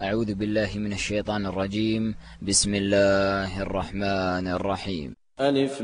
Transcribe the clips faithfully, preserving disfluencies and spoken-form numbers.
أعوذ بالله من الشيطان الرجيم. بسم الله الرحمن الرحيم. ألف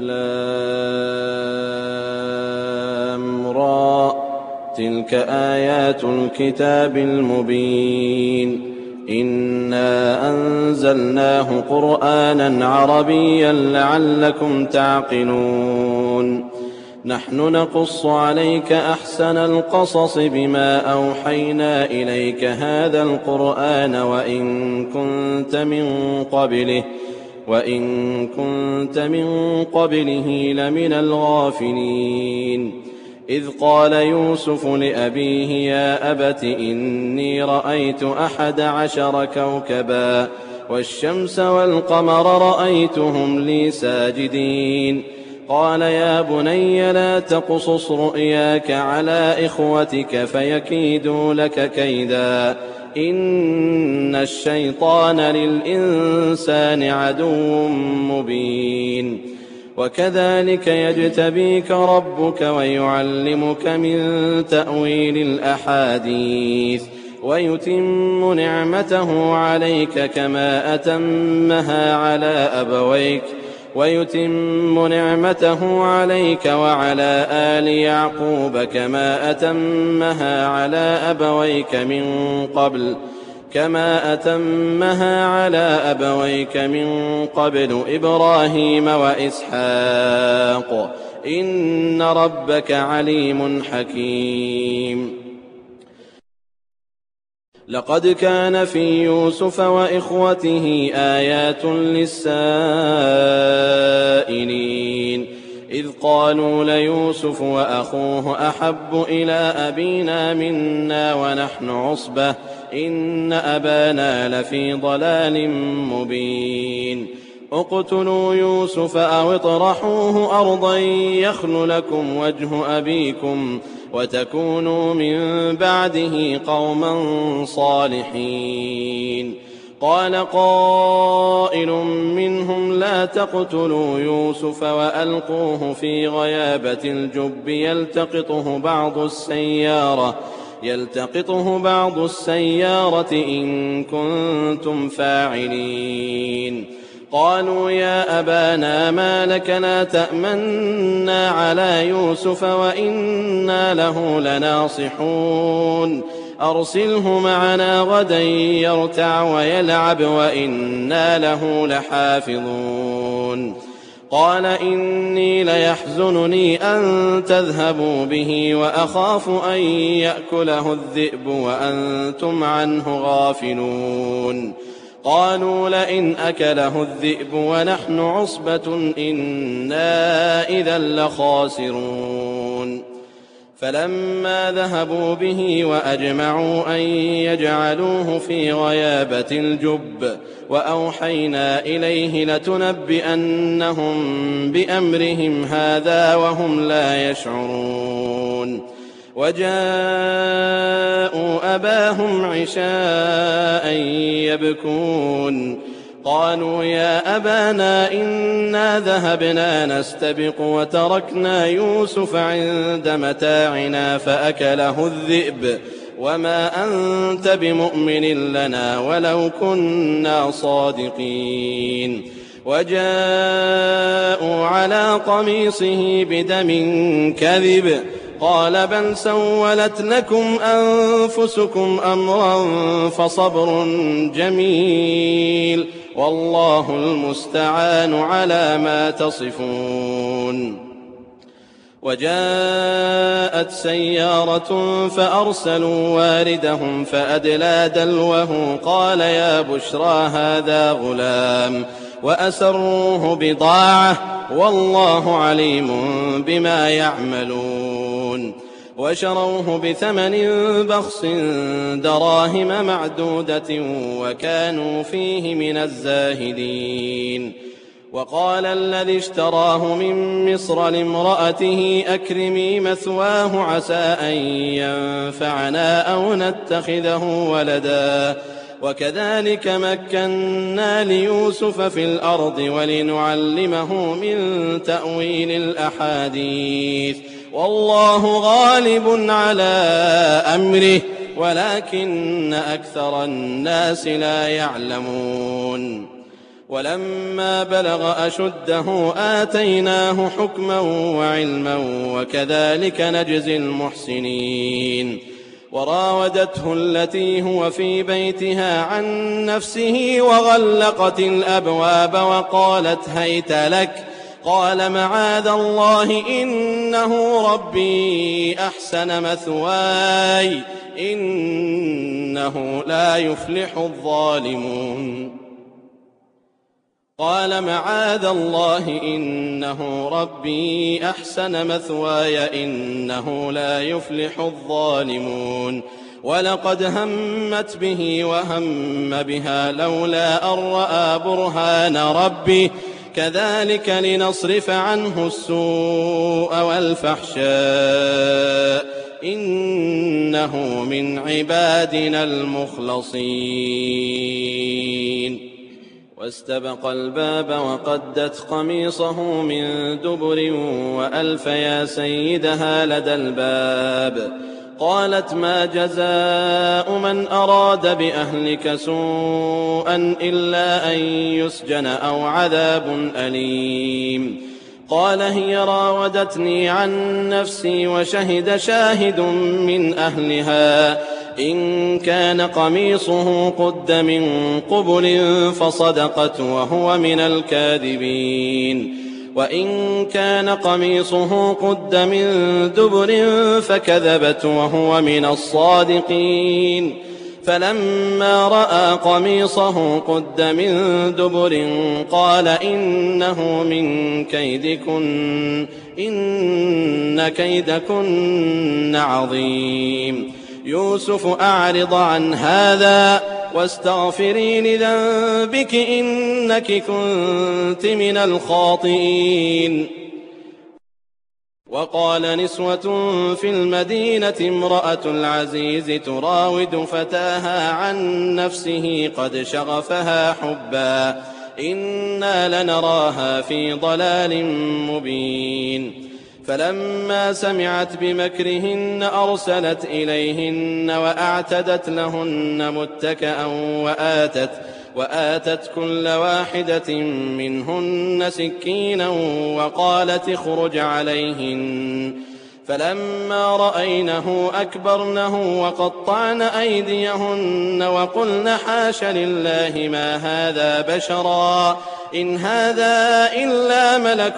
لام را تلك آيات الكتاب المبين إنا أنزلناه قرآنا عربيا لعلكم تعقلون نحن نقص عليك أحسن القصص بما أوحينا إليك هذا القرآن وإن كنت من قبله وإن كنت من قبله لمن الغافلين إذ قال يوسف لأبيه يا أبت إني رأيت أحد عشر كوكبا والشمس والقمر رأيتهم لي ساجدين قال يا بني لا تقصص رؤياك على إخوتك فيكيدوا لك كيدا إن الشيطان للإنسان عدو مبين وكذلك يجتبيك ربك ويعلمك من تأويل الأحاديث ويتم نعمته عليك كما أتمها على أبويك ويتم نعمته عليك وعلى آل يعقوب كما أتمها على أبويك من قبل كما أتمها على أبويك من قبل إبراهيم وإسحاق إن ربك عليم حكيم لقد كان في يوسف وإخوته آيات للسائلين إذ قالوا ليوسف وأخوه أحب إلى أبينا منا ونحن عصبة إن أبانا لفي ضلال مبين اقتلوا يوسف أو اطرحوه أرضا يخل لكم وجه أبيكم وتكونوا من بعده قوما صالحين قال قائل منهم لا تقتلوا يوسف وألقوه في غيابة الجب يلتقطه بعض السيارة يلتقطه بعض السيارة إن كنتم فاعلين قالوا يا أبانا ما لك لا تأمنا على يوسف وإنا له لناصحون أرسله معنا غدا يرتع ويلعب وإنا له لحافظون قال إني ليحزنني أن تذهبوا به وأخاف أن يأكله الذئب وأنتم عنه غافلون قالوا لئن أكله الذئب ونحن عصبة إنا إذا لخاسرون فلما ذهبوا به وأجمعوا أن يجعلوه في غيابة الجب وأوحينا إليه لتنبئنهم بأمرهم هذا وهم لا يشعرون وجاءوا أباهم عشاء يبكون قالوا يا أبانا إنا ذهبنا نستبق وتركنا يوسف عند متاعنا فأكله الذئب وما أنت بمؤمن لنا ولو كنا صادقين وجاءوا على قميصه بدم كذب قال بل سولت لكم أنفسكم أمرا فصبر جميل والله المستعان على ما تصفون وجاءت سيارة فأرسلوا واردهم فأدلى دلوه قال يا بشرى هذا غلام وأسروه بضاعة والله عليم بما يعملون وشروه بثمن بخس دراهم معدودة وكانوا فيه من الزاهدين وقال الذي اشتراه من مصر لامرأته أكرمي مثواه عسى أن ينفعنا أو نتخذه ولدا وكذلك مكنا ليوسف في الأرض ولنعلمه من تأويل الأحاديث والله غالب على أمره ولكن أكثر الناس لا يعلمون ولما بلغ أشده آتيناه حكما وعلما وكذلك نجزي المحسنين وراودته التي هو في بيتها عن نفسه وغلقت الأبواب وقالت هيت لك قال معاذ الله إنه ربي أحسن مثواي إنه لا يفلح الظالمون قال معاذ الله إنه ربي أحسن مثواي إنه لا يفلح الظالمون ولقد همت به وهم بها لولا أن رأى برهان ربه كذلك لنصرف عنه السوء والفحشاء إنه من عبادنا المخلصين واستبق الباب وقدت قميصه من دبر وألف يا سيدها لدى الباب قالت ما جزاء من أراد بأهلك سوءا إلا أن يسجن أو عذاب أليم قال هي راودتني عن نفسي وشهد شاهد من أهلها إن كان قميصه قد من قبل فصدقت وهو من الكاذبين وإن كان قميصه قد من دبر فكذبت وهو من الصادقين فلما رأى قميصه قد من دبر قال إنه من كيدكن إن كيدكن عظيم يوسف أعرض عن هذا واستغفري لذنبك إنك كنت من الخاطئين وقال نسوة في المدينة امرأة العزيز تراود فتاها عن نفسه قد شغفها حبا إنا لنراها في ضلال مبين فلما سمعت بمكرهن أرسلت إليهن وأعتدت لهن متكأ وآتت, وآتت كل واحدة منهن سكينا وقالت اخرج عليهن فلما رأينه أكبرنه وقطعن أيديهن وقلن حاش لله ما هذا بشرا إن هذا إلا ملك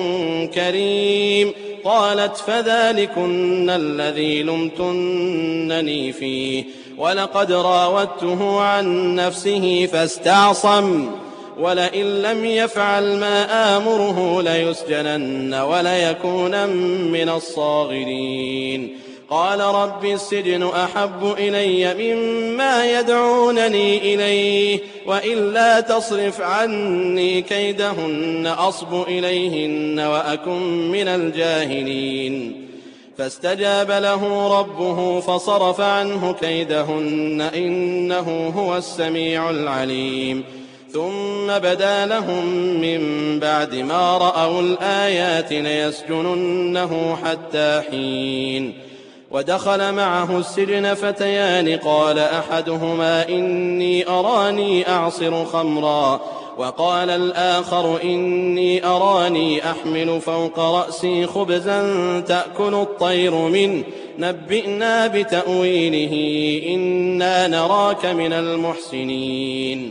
كريم قالت فذلكن الذي لمتنني فيه ولقد راودته عن نفسه فاستعصم ولئن لم يفعل ما آمره ليسجنن وليكونن من الصاغرين قال رب السجن أحب إلي مما يدعونني إليه وإلا تصرف عني كيدهن أصب إليهن وأكن من الجاهلين فاستجاب له ربه فصرف عنه كيدهن إنه هو السميع العليم ثم بدا لهم من بعد ما رأوا الآيات ليسجننه حتى حين ودخل معه السجن فتيان قال أحدهما إني أراني أعصر خمرا وقال الآخر إني أراني أحمل فوق رأسي خبزا تأكل الطير منه نبئنا بتأويله إنا نراك من المحسنين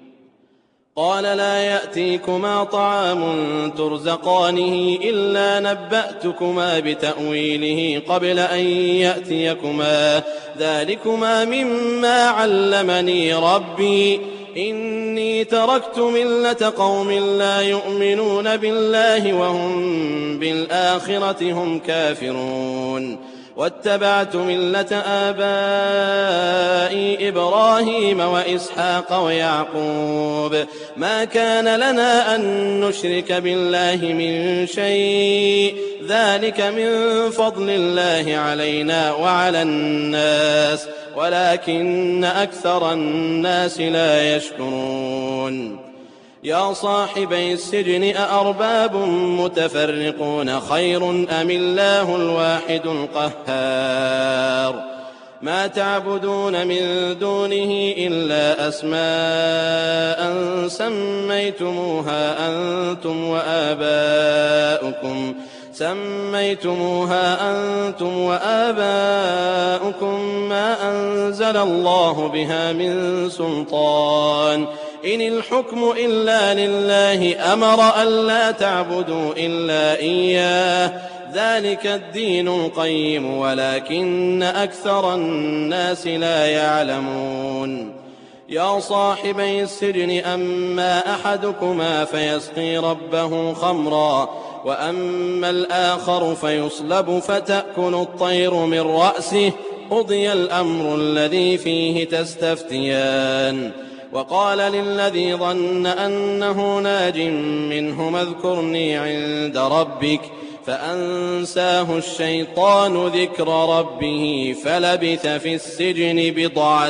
قال لا يأتيكما طعام ترزقانه إلا نبأتكما بتأويله قبل أن يأتيكما ذلكما مما علمني ربي إني تركت ملة قوم لا يؤمنون بالله وهم بالآخرة هم كافرون واتبعت ملة آبائي إبراهيم وإسحاق ويعقوب ما كان لنا أن نشرك بالله من شيء ذلك من فضل الله علينا وعلى الناس ولكن أكثر الناس لا يشكرون يا صاحبي السجن أأرباب متفرقون خير أم الله الواحد القهار ما تعبدون من دونه إلا أسماء سميتموها أنتم وآباؤكم سميتموها أنتم وآباؤكم ما أنزل الله بها من سلطان إن الحكم إلا لله أمر ألا تعبدوا إلا إياه ذلك الدين القيم ولكن أكثر الناس لا يعلمون يا صاحبي السجن أما أحدكما فيسقي ربه خمرا وأما الآخر فيصلب فتأكل الطير من رأسه قضي الأمر الذي فيه تستفتيان وقال للذي ظن أنه ناج منهما اذكرني عند ربك فأنساه الشيطان ذكر ربه فلبث في السجن بضع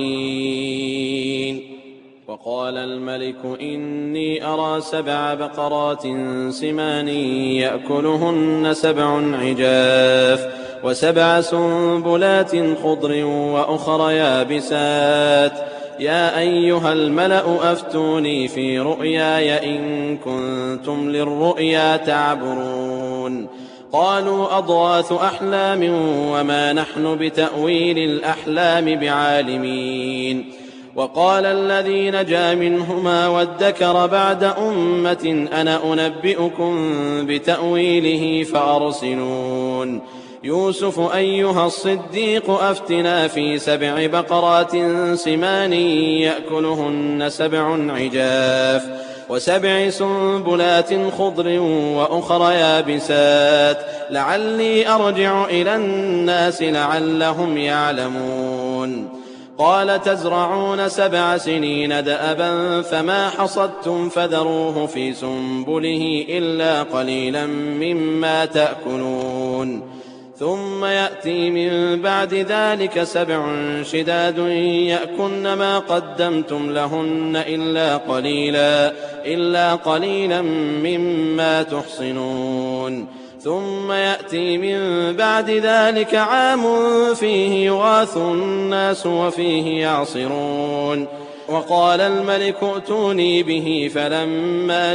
سنين وقال الملك إني أرى سبع بقرات سمان يأكلهن سبع عجاف وسبع سنبلات خضر وأخر يابسات يا أيها الملأ أفتوني في رؤياي إن كنتم للرؤيا تعبرون قالوا أضغاث أحلام وما نحن بتأويل الأحلام بعالمين وقال الذي نجا منهما وادكر بعد أمة أنا أنبئكم بتأويله فأرسلون يوسف أيها الصديق أفتنا في سبع بقرات سمان يأكلهن سبع عجاف وسبع سنبلات خضر وأخر يابسات لعلي أرجع إلى الناس لعلهم يعلمون قال تزرعون سبع سنين دأبا فما حصدتم فذروه في سنبله إلا قليلا مما تأكلون ثم يأتي من بعد ذلك سبع شداد يأكلن ما قدمتم لهن إلا قليلا إلا قليلا مما تحصنون ثم يأتي من بعد ذلك عام فيه يغاث الناس وفيه يعصرون وقال الملك ائتوني به فلما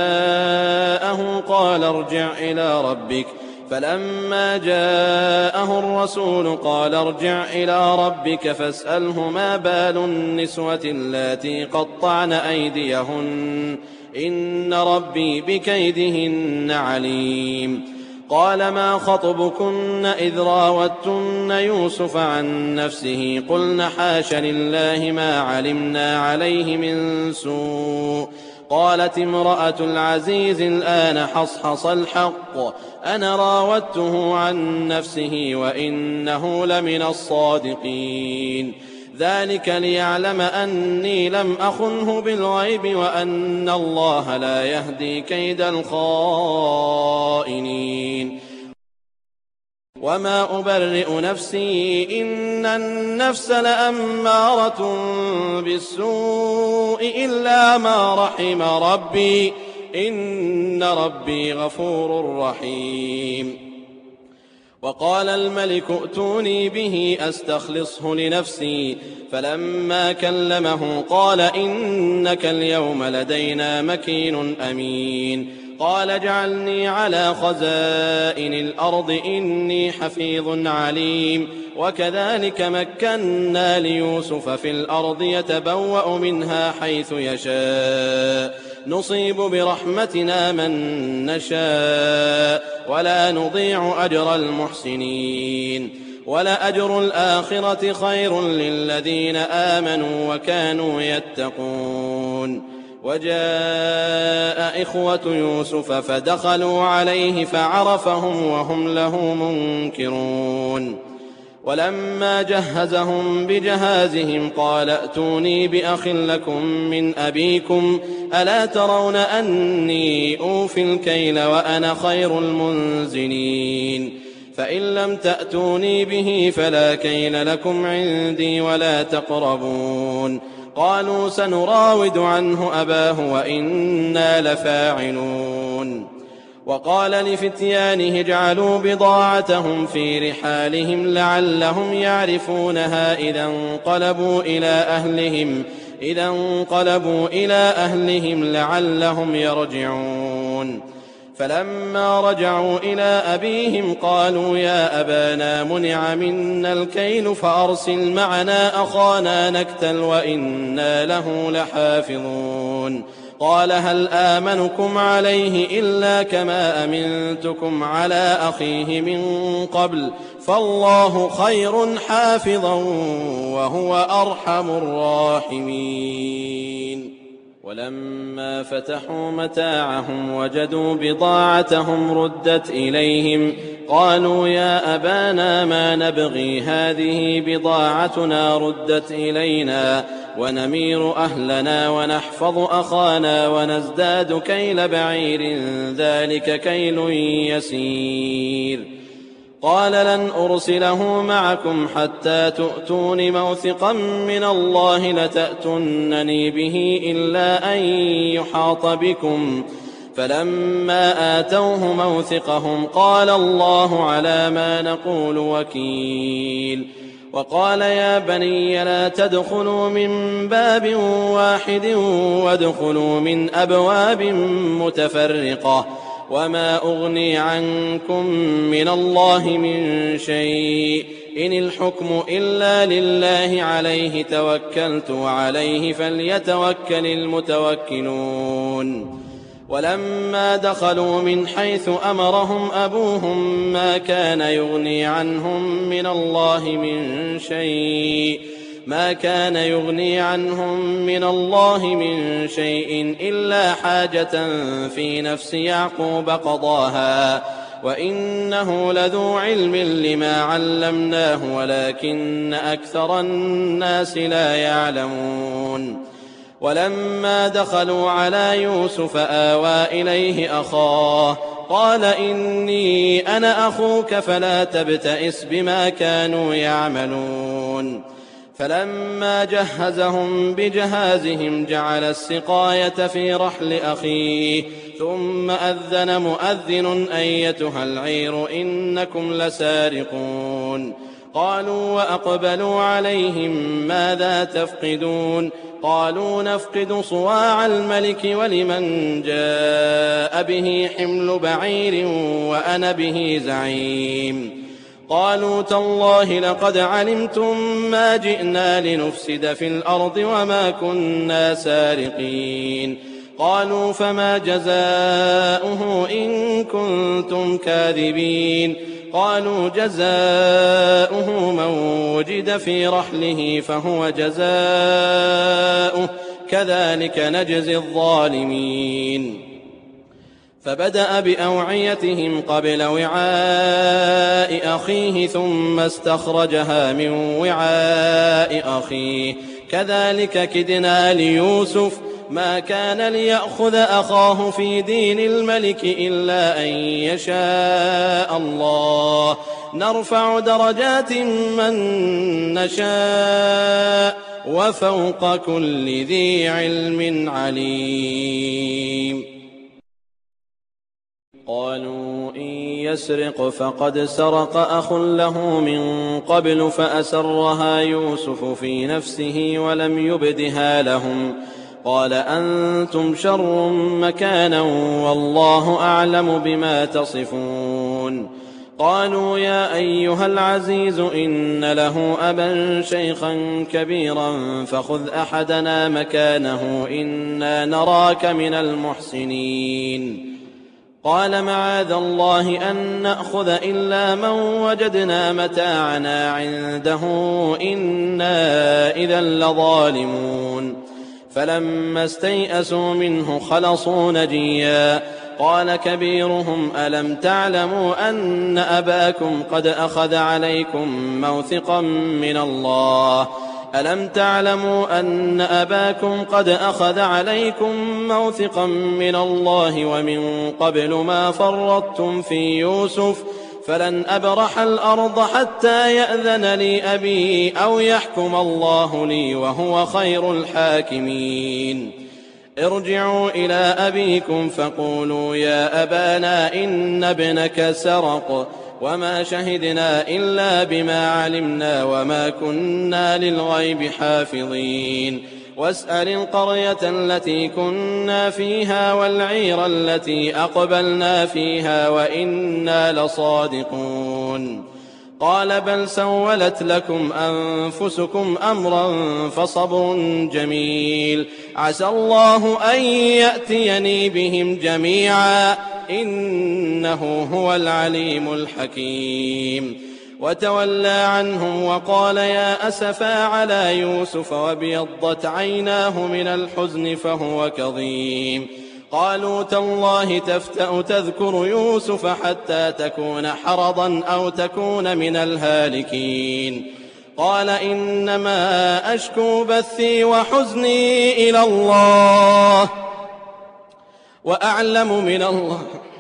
جاءه قال ارجع إلى ربك فلما جاءه الرسول قال ارجع إلى ربك فاسأله ما بال النسوة اللاتي قطعن أيديهن إن ربي بكيدهن عليم قال ما خطبكن إذ راوتن يوسف عن نفسه قلن حاش لله ما علمنا عليه من سوء قالت امرأة العزيز الآن حصحص الحق أنا راودته عن نفسه وإنه لمن الصادقين ذلك ليعلم أني لم أخنه بالغيب وأن الله لا يهدي كيد الخائنين وما أبرئ نفسي إن النفس لأمارة بالسوء إلا ما رحم ربي إن ربي غفور رحيم وقال الملك ائتوني به أستخلصه لنفسي فلما كلمه قال إنك اليوم لدينا مكين أمين قال اجعلني على خزائن الأرض إني حفيظ عليم وكذلك مكنا ليوسف في الأرض يتبوأ منها حيث يشاء نصيب برحمتنا من نشاء ولا نضيع أجر المحسنين ولأجر الآخرة خير للذين آمنوا وكانوا يتقون وجاء إخوة يوسف فدخلوا عليه فعرفهم وهم له منكرون ولما جهزهم بجهازهم قال ائتوني بأخ لكم من أبيكم ألا ترون أني أوفي الكيل وأنا خير المنزلين فإن لم تأتوني به فلا كيل لكم عندي ولا تقربون قالوا سنراود عنه أباه وإنا لفاعلون وقال لفتيانه اجعلوا بضاعتهم في رحالهم لعلهم يعرفونها إذا انقلبوا إلى أهلهم إذا انقلبوا إلى أهلهم لعلهم يرجعون. فلما رجعوا إلى أبيهم قالوا يا أبانا منع منا الكيل فأرسل معنا أخانا نكتل وإنا له لحافظون. قال هل آمنكم عليه إلا كما أمنتكم على أخيه من قبل فالله خير حافظا وهو أرحم الراحمين. ولما فتحوا متاعهم وجدوا بضاعتهم ردت إليهم قالوا يا أبانا ما نبغي هذه بضاعتنا ردت إلينا ونمير أهلنا ونحفظ أخانا ونزداد كيل بعير ذلك كيل يسير. قال لن أرسله معكم حتى تؤتون موثقا من الله لتأتونني به إلا أن يحاط بكم. فلما آتوه موثقهم قال الله على ما نقول وكيل. وقال يا بني لا تدخلوا من باب واحد وادخلوا من أبواب متفرقة وما أغني عنكم من الله من شيء إن الحكم إلا لله عليه توكلت وعليه فليتوكل المتوكلون. ولما دخلوا من حيث أمرهم أبوهم ما كان يغني عنهم من الله من شيء ما كان يغني عنهم من الله من شيء إلا حاجة في نفس يعقوب قضاها وإنه لذو علم لما علمناه ولكن أكثر الناس لا يعلمون. ولما دخلوا على يوسف آوى إليه أخاه قال إني أنا أخوك فلا تبتئس بما كانوا يعملون. فلما جهزهم بجهازهم جعل السقاية في رحل أخيه ثم أذن مؤذن أيتها العير إنكم لسارقون. قالوا وأقبلوا عليهم ماذا تفقدون قالوا نفقد صواع الملك ولمن جاء به حمل بعير وأنا به زعيم. قالوا تالله لقد علمتم ما جئنا لنفسد في الأرض وما كنا سارقين. قالوا فما جزاؤه إن كنتم كاذبين. قالوا جزاؤه من وجد في رحله فهو جزاؤه كذلك نجزي الظالمين. فبدأ بأوعيتهم قبل وعاء أخيه ثم استخرجها من وعاء أخيه كذلك كدنا ليوسف ما كان ليأخذ أخاه في دين الملك إلا أن يشاء الله نرفع درجات من نشاء وفوق كل ذي علم عليم. قالوا إن يسرق فقد سرق أخ له من قبل فأسرها يوسف في نفسه ولم يبدها لهم قال أنتم شر مكانا والله أعلم بما تصفون. قالوا يا أيها العزيز إن له أبا شيخا كبيرا فخذ أحدنا مكانه إنا نراك من المحسنين. قال معاذ الله أن نأخذ إلا من وجدنا متاعنا عنده إنا إذا لظالمون. فلما استيئسوا منه خلصوا نجيا. قال كبيرهم ألم تعلموا أن أباكم قد أخذ عليكم موثقا من الله ألم تعلموا أن أباكم قد أخذ عليكم موثقا من الله ومن قبل ما فرطتم في يوسف فلن أبرح الأرض حتى يأذن لي أبي أو يحكم الله لي وهو خير الحاكمين. ارجعوا إلى أبيكم فقولوا يا أبانا إن ابنك سرق وما شهدنا إلا بما علمنا وما كنا للغيب حافظين واسأل القرية التي كنا فيها والعير التي أقبلنا فيها وإنا لصادقون قال بل سولت لكم أنفسكم أمرا فصبر جميل عسى الله أن يأتيني بهم جميعا إنه هو العليم الحكيم وتولى عنهم وقال يا أسفا على يوسف وابيضت عيناه من الحزن فهو كظيم قالوا تالله تفتأ تذكر يوسف حتى تكون حرضا أو تكون من الهالكين قال إنما أشكو بثي وحزني إلى الله وأعلم من الله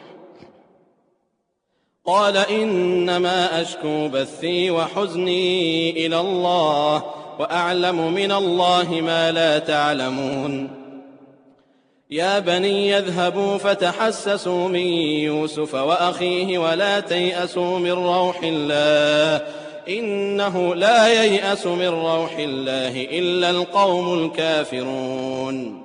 قال إنما أشكو بثي وحزني إلى الله وأعلم من الله ما لا تعلمون يا بني يذهبوا فتحسسوا من يوسف وأخيه ولا تيأسوا من روح الله إنه لا ييأس من روح الله إلا القوم الكافرون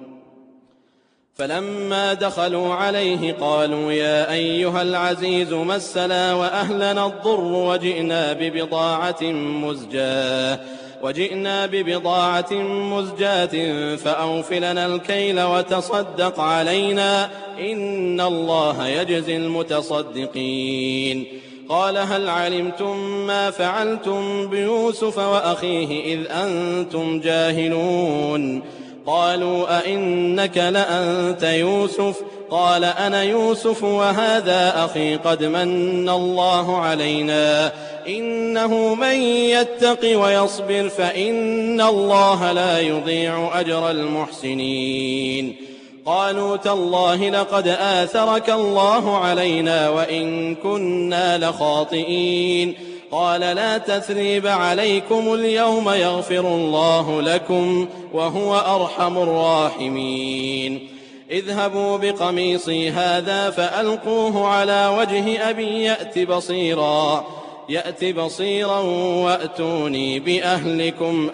فلما دخلوا عليه قالوا يا أيها العزيز مسنا وأهلنا الضر وجئنا ببضاعة مزجاة وجئنا ببضاعة مزجاة فأوف لنا الكيل وتصدق علينا إن الله يجزي المتصدقين قال هل علمتم ما فعلتم بيوسف وأخيه إذ أنتم جاهلون قالوا أئنك لأنت يوسف قال أنا يوسف وهذا أخي قد من الله علينا إنه من يتق ويصبر فإن الله لا يضيع أجر المحسنين قالوا تالله لقد آثرك الله علينا وإن كنا لخاطئين قال لا تثريب عليكم اليوم يغفر الله لكم وهو أرحم الراحمين اذهبوا بقميصي هذا فألقوه على وجه أبي يأت بصيرا يأت بصيرا وأتوني بأهلكم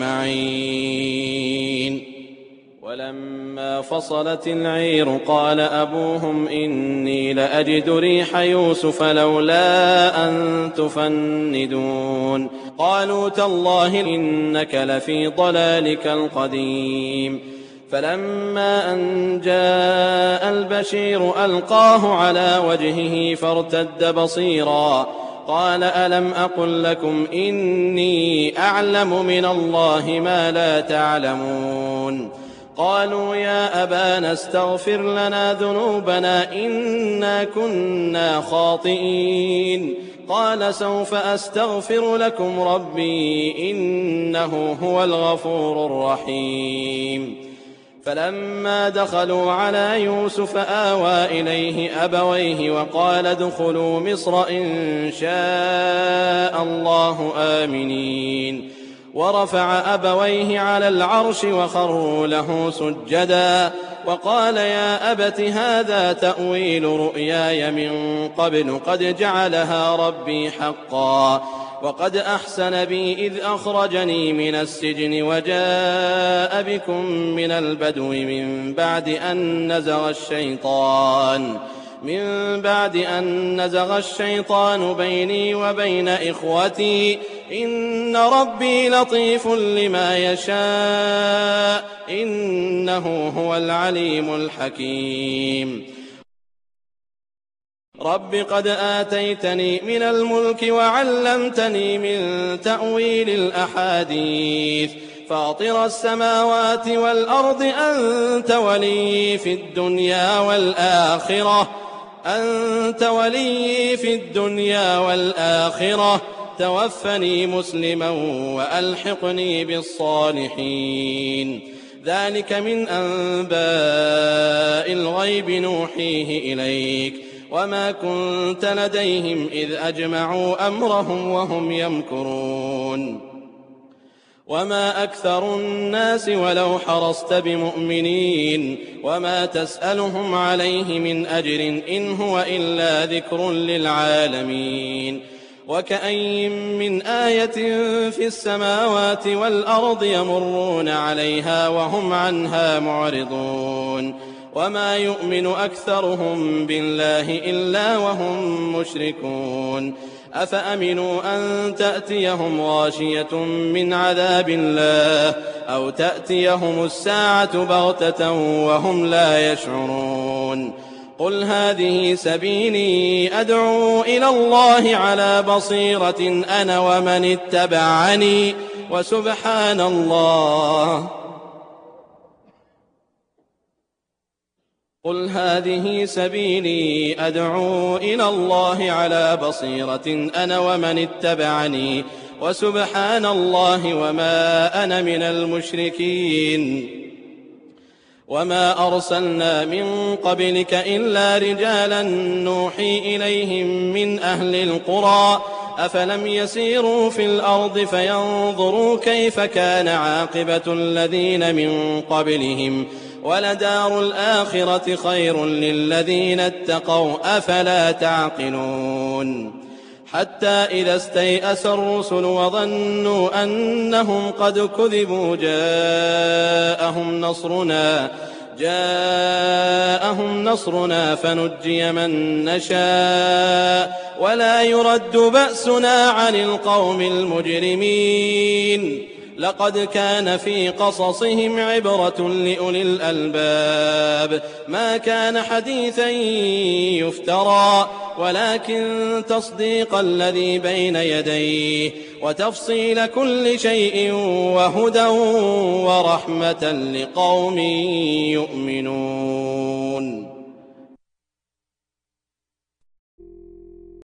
أجمعين ولما فصلت العير قال أبوهم إني لأجد ريح يوسف لولا أن تفندون قالوا تالله إنك لفي ضلالك القديم فلما أن جاء البشير ألقاه على وجهه فارتد بصيرا قال ألم أقل لكم إني أعلم من الله ما لا تعلمون قالوا يا أبانا استغفر لنا ذنوبنا إنا كنا خاطئين قال سوف أستغفر لكم ربي إنه هو الغفور الرحيم فلما دخلوا على يوسف آوى إليه أبويه وقال ادخلوا مصر إن شاء الله آمنين ورفع أبويه على العرش وخروا له سجدا وقال يا أبت هذا تأويل رؤياي من قبل قد جعلها ربي حقا وقد أحسن بي إذ أخرجني من السجن وجاء بكم من البدو من بعد أن نزغ الشيطان من بعد أن نزغ الشيطان بيني وبين إخوتي إن ربي لطيف لما يشاء إنه هو العليم الحكيم رب قد آتيتني من الملك وعلمتني من تأويل الأحاديث فاطر السماوات والأرض أنت ولي في الدنيا والآخرة أنت ولي في الدنيا والآخرة توفني مسلما وألحقني بالصالحين ذلك من أنباء الغيب نوحيه إليك وما كنت لديهم إذ أجمعوا أمرهم وهم يمكرون وما أكثر الناس ولو حرصت بمؤمنين وما تسألهم عليه من أجر إن هو إلا ذكر للعالمين وكأين من آية في السماوات والأرض يمرون عليها وهم عنها معرضون وما يؤمن أكثرهم بالله إلا وهم مشركون أفأمنوا أن تأتيهم غاشية من عذاب الله أو تأتيهم الساعة بغتة وهم لا يشعرون قل هذه سبيلي أدعو إلى الله على بصيرة أنا ومن اتبعني وسبحان الله قل هذه سبيلي أدعو إلى الله على بصيرة أنا ومن اتبعني وسبحان الله وما أنا من المشركين وما أرسلنا من قبلك إلا رجالا نوحي إليهم من أهل القرى أفلم يسيروا في الأرض فينظروا كيف كان عاقبة الذين من قبلهم ولدار الآخرة خير للذين اتقوا أفلا تعقلون حتى إذا استيأس الرسل وظنوا أنهم قد كذبوا جاءهم نصرنا جاءهم نصرنا فنجي من نشاء ولا يرد بأسنا عن القوم المجرمين لقد كان في قصصهم عبرة لأولي الألباب ما كان حديثا يفترى ولكن تصديق الذي بين يديه وتفصيل كل شيء وهدى ورحمة لقوم يؤمنون